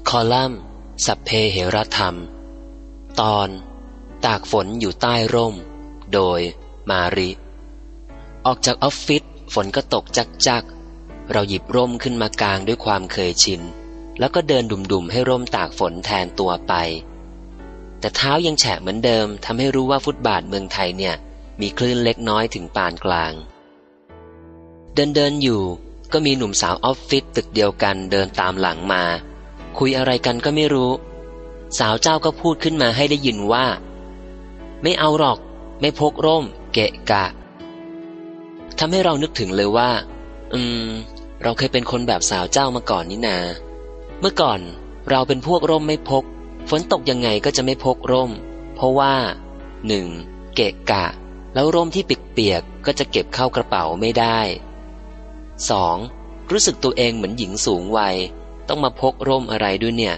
คอลัมน์สัพเพเหระธรรมตอนตากฝนอยู่ใต้ร่มโดยมาริออกจากออฟฟิศฝนก็ตกจักๆเราหยิบร่มขึ้นมากางด้วยความเคยชินแล้วก็เดินดุ่มๆให้ร่มตากฝนแทนตัวไปแต่เท้ายังแฉะเหมือนเดิมทำให้รู้ว่าฟุตบาทเมืองไทยเนี่ยมีคลื่นเล็กน้อยถึงปานกลางเดินอยู่ก็มีหนุ่มสาวออฟฟิศตึกเดียวกันเดินตามหลังมาคุยอะไรกันก็ไม่รู้สาวเจ้าก็พูดขึ้นมาให้ได้ยินว่าไม่เอาหรอกไม่พกร่มเกะกะทำให้เรานึกถึงเลยว่าเราเคยเป็นคนแบบสาวเจ้ามาก่อนนี่นาเมื่อก่อนเราเป็นพวกร่มไม่พกฝนตกยังไงก็จะไม่พกร่มเพราะว่า 1. เกะกะแล้วร่มที่เปียกๆก็จะเก็บเข้ากระเป๋าไม่ได้ 2. รู้สึกตัวเองเหมือนหญิงสูงวัยต้องมาพกร่มอะไรด้วยเนี่ย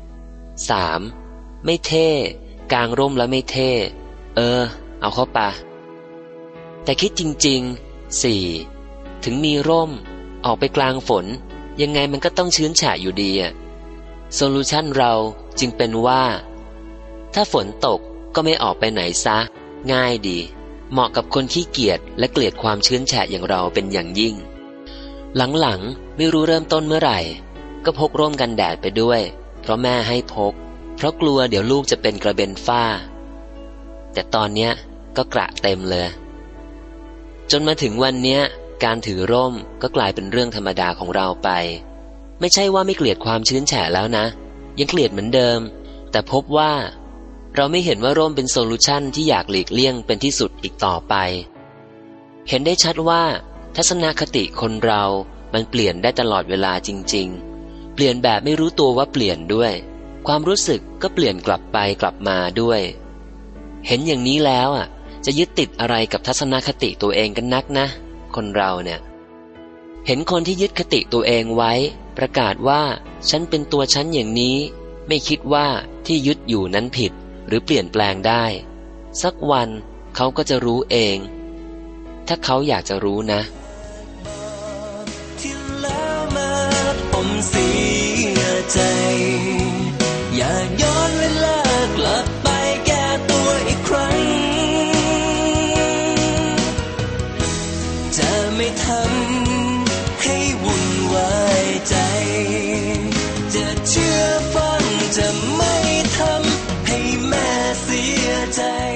3. ไม่เท่กางร่มแล้วไม่เท่เอาเข้าไปแต่คิดจริงๆ 4. ถึงมีร่มออกไปกลางฝนยังไงมันก็ต้องชื้นฉะอยู่ดีโซลูชันเราจึงเป็นว่าถ้าฝนตกก็ไม่ออกไปไหนซะง่ายดีเหมาะกับคนขี้เกียจและเกลียดความชื้นแฉะอย่างเราเป็นอย่างยิ่งหลังๆไม่รู้เริ่มต้นเมื่อไหร่ก็พกร่มกันแดดไปด้วยเพราะแม่ให้พกเพราะกลัวเดี๋ยวลูกจะเป็นกระเบนฝ้าแต่ตอนเนี้ยก็กระเต็มเลยจนมาถึงวันเนี้ยการถือร่มก็กลายเป็นเรื่องธรรมดาของเราไปไม่ใช่ว่าไม่เกลียดความชื้นแฉะแล้วนะยังเกลียดเหมือนเดิมแต่พบว่าเราไม่เห็นว่าร่มเป็นโซลูชันที่อยากหลีกเลี่ยงเป็นที่สุดอีกต่อไปเห็นได้ชัดว่าทัศนคติคนเรามันเปลี่ยนได้ตลอดเวลาจริงๆเปลี่ยนแบบไม่รู้ตัวว่าเปลี่ยนด้วยความรู้สึกก็เปลี่ยนกลับไปกลับมาด้วยเห็นอย่างนี้แล้วจะยึดติดอะไรกับทัศนคติตัวเองกันนักนะคนเราเนี่ยเห็นคนที่ยึดคติตัวเองไว้ประกาศว่าฉันเป็นตัวฉันอย่างนี้ไม่คิดว่าที่ยึดอยู่นั้นผิดหรือเปลี่ยนแปลงได้สักวันเขาก็จะรู้เองถ้าเขาอยากจะรู้นะที่แล้วมาผมเสียใจอยากย้อนเวลากลับไปแก้ตัวอีกครั้งจะไม่ทำให้วุ่นวายใจจะเชื่อฟังจะไม่ทำให้แม่เสียใจ